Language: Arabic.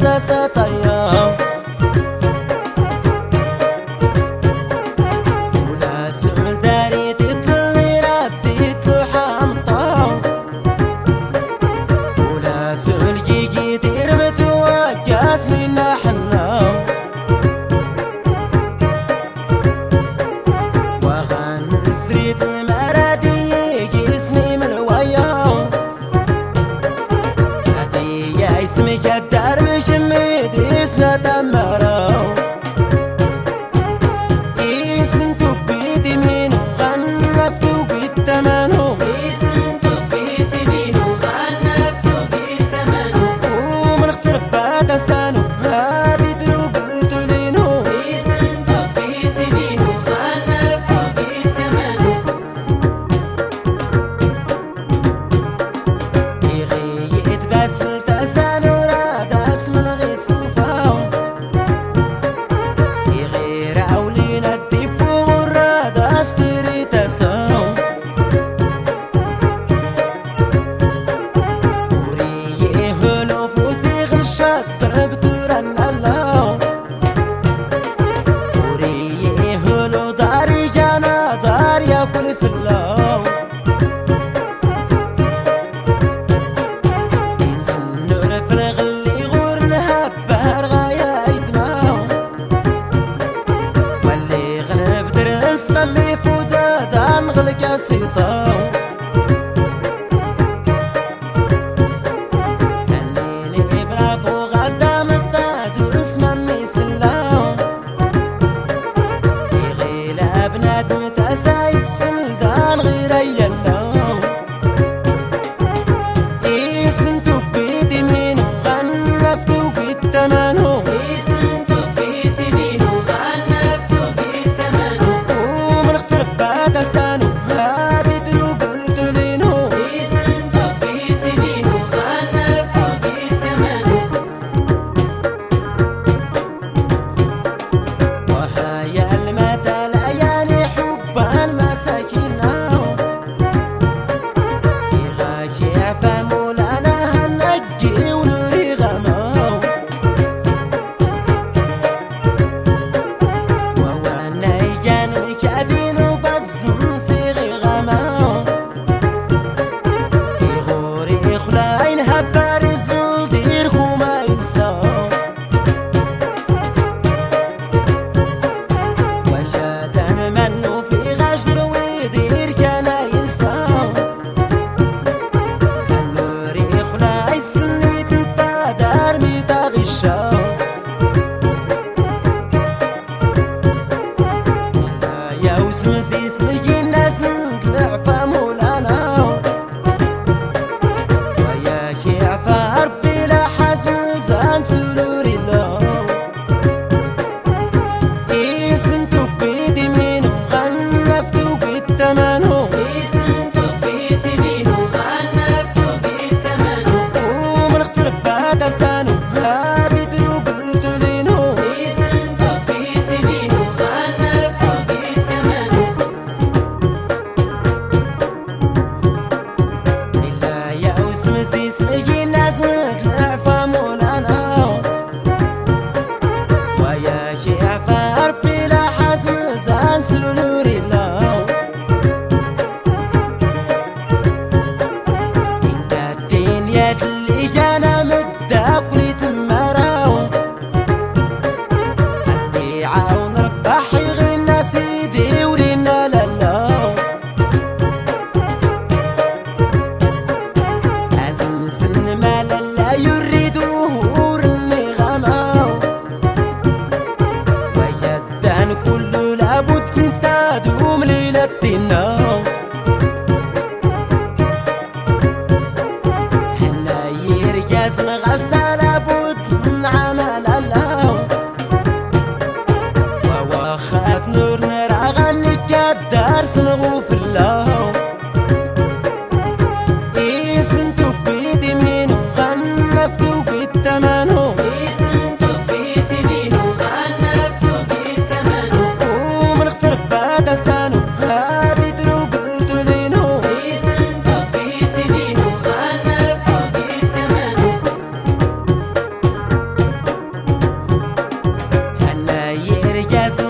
سطيا ولا سؤال داري تطلي ردي تلوحة مطاو ولا سؤال جيجي ترمت وقاسني نحنا وغن سريت المرادي يقيسني من وياو هاتي يا اسمك الدار مشميد اسنا تمراو اسنتو بيتي مين غنفتو بالتمانو اسنتو بيتي مين غنفتو بالتمانو ومن خسر بعد سانو هادي دروب التولينو اسنتو بيتي مين غنفتو بالتمانو يغيت بس التسانو راد اسم الغيسوفاو يغير عولينا الدفو وراد استري تساو وريه هلو فوزي غنشات بربتوران الله وريه هلو داري جانا دار ياكل في الله يسنور في الغلي غور نهبر غايتنا واللي غلب درس فمي فودا دان غلق سيطاو الليلي برافو غدا مطاد اسممي سلاو يغيلا بنادم تساي السلدان غير يلاو اسنتو بيتي مين غنفتو بالتمانو اسنتو بيتي مين غنفتو بالتمانو ومن خسر بعد سانو هادي دروب التولينو اسنتو بيتي مين غنفتو بالتمانو وهايا المثل اياني حب المساكين يغاشي عفا لنا هنجي ونوري غماو وهو النيجان مكادين وبزن صيغي غماو يغوري خلاين هبار زلديركو ما ينساو وشادن منو في غشر ويدير كان ينساو خلوري خلاي سنيت انتا دار ميتا غشاو يا وسمسي اسمي الناس نطلع فمولانا ويا شيعفا ربي لا حزن زان سروري الله اسنتو بيدي مين غنفتو بالتمانو اسنتو بيتي مين غنفتو بالتمانو ومن خسر بعد سانو هادي دروب التولينو اسنتو بيتي مين غنفتو بالتمانو إلا يا وسمسي اسمي الناس نطلع فمولانا جاسم